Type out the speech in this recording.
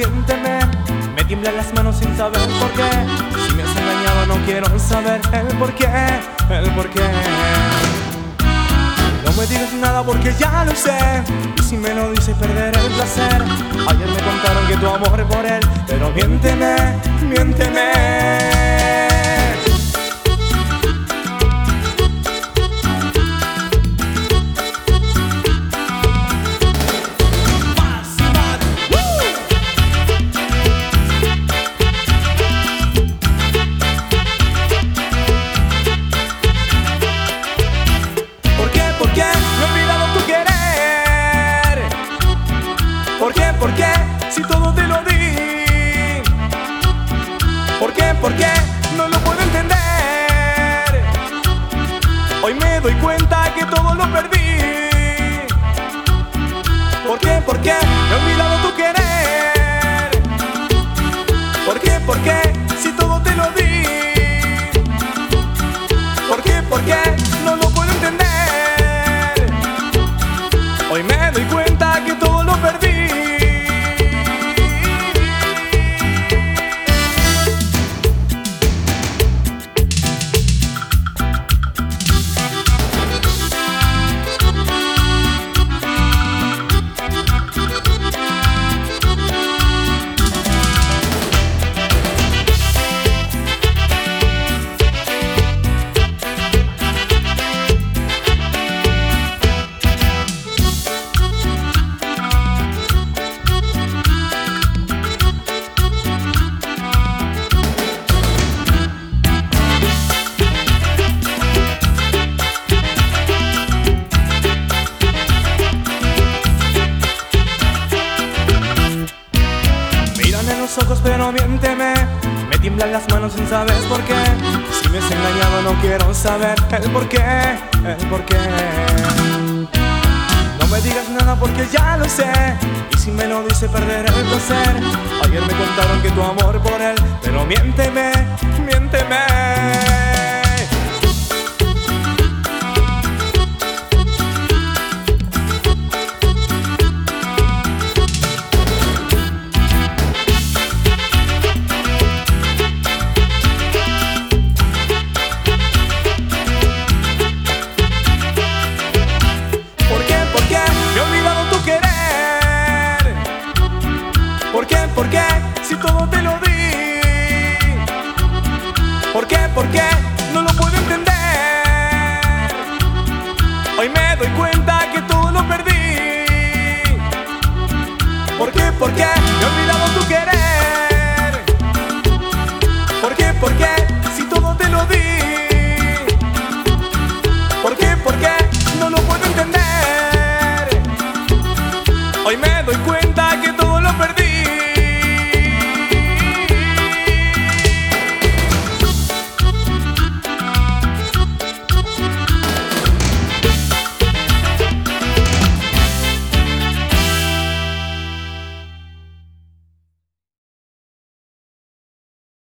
miénteme. Me tiemblan las manos sin saber por qué. Si me has engañado no quiero saber el por qué, el por qué. No me digas nada porque ya lo sé, y si me lo dices perderé el placer. Ayer me contaron que tu amor por él, pero miénteme, miénteme. ¿Por qué me he olvidado tu querer? ¿Por qué? Si todo te lo di. ¿Por qué? No lo puedo entender. Hoy me doy cuenta que todo lo perdí. ¿Por qué me he olvidado tu querer? ¿Por qué? Si todo te lo di. ¿Por qué? No lo puedo entender. Hoy me doy cuenta que todo lo perdí. Ojos pero miénteme, me tiemblan las manos sin saber por qué. Si me has engañado no quiero saber el por qué, el por qué. No me digas nada porque ya lo sé, y si me lo dices perderé el placer. Ayer me contaron que tu amor por él, pero miénteme, miénteme. ¿Por qué? Si todo te lo di. ¿Por qué?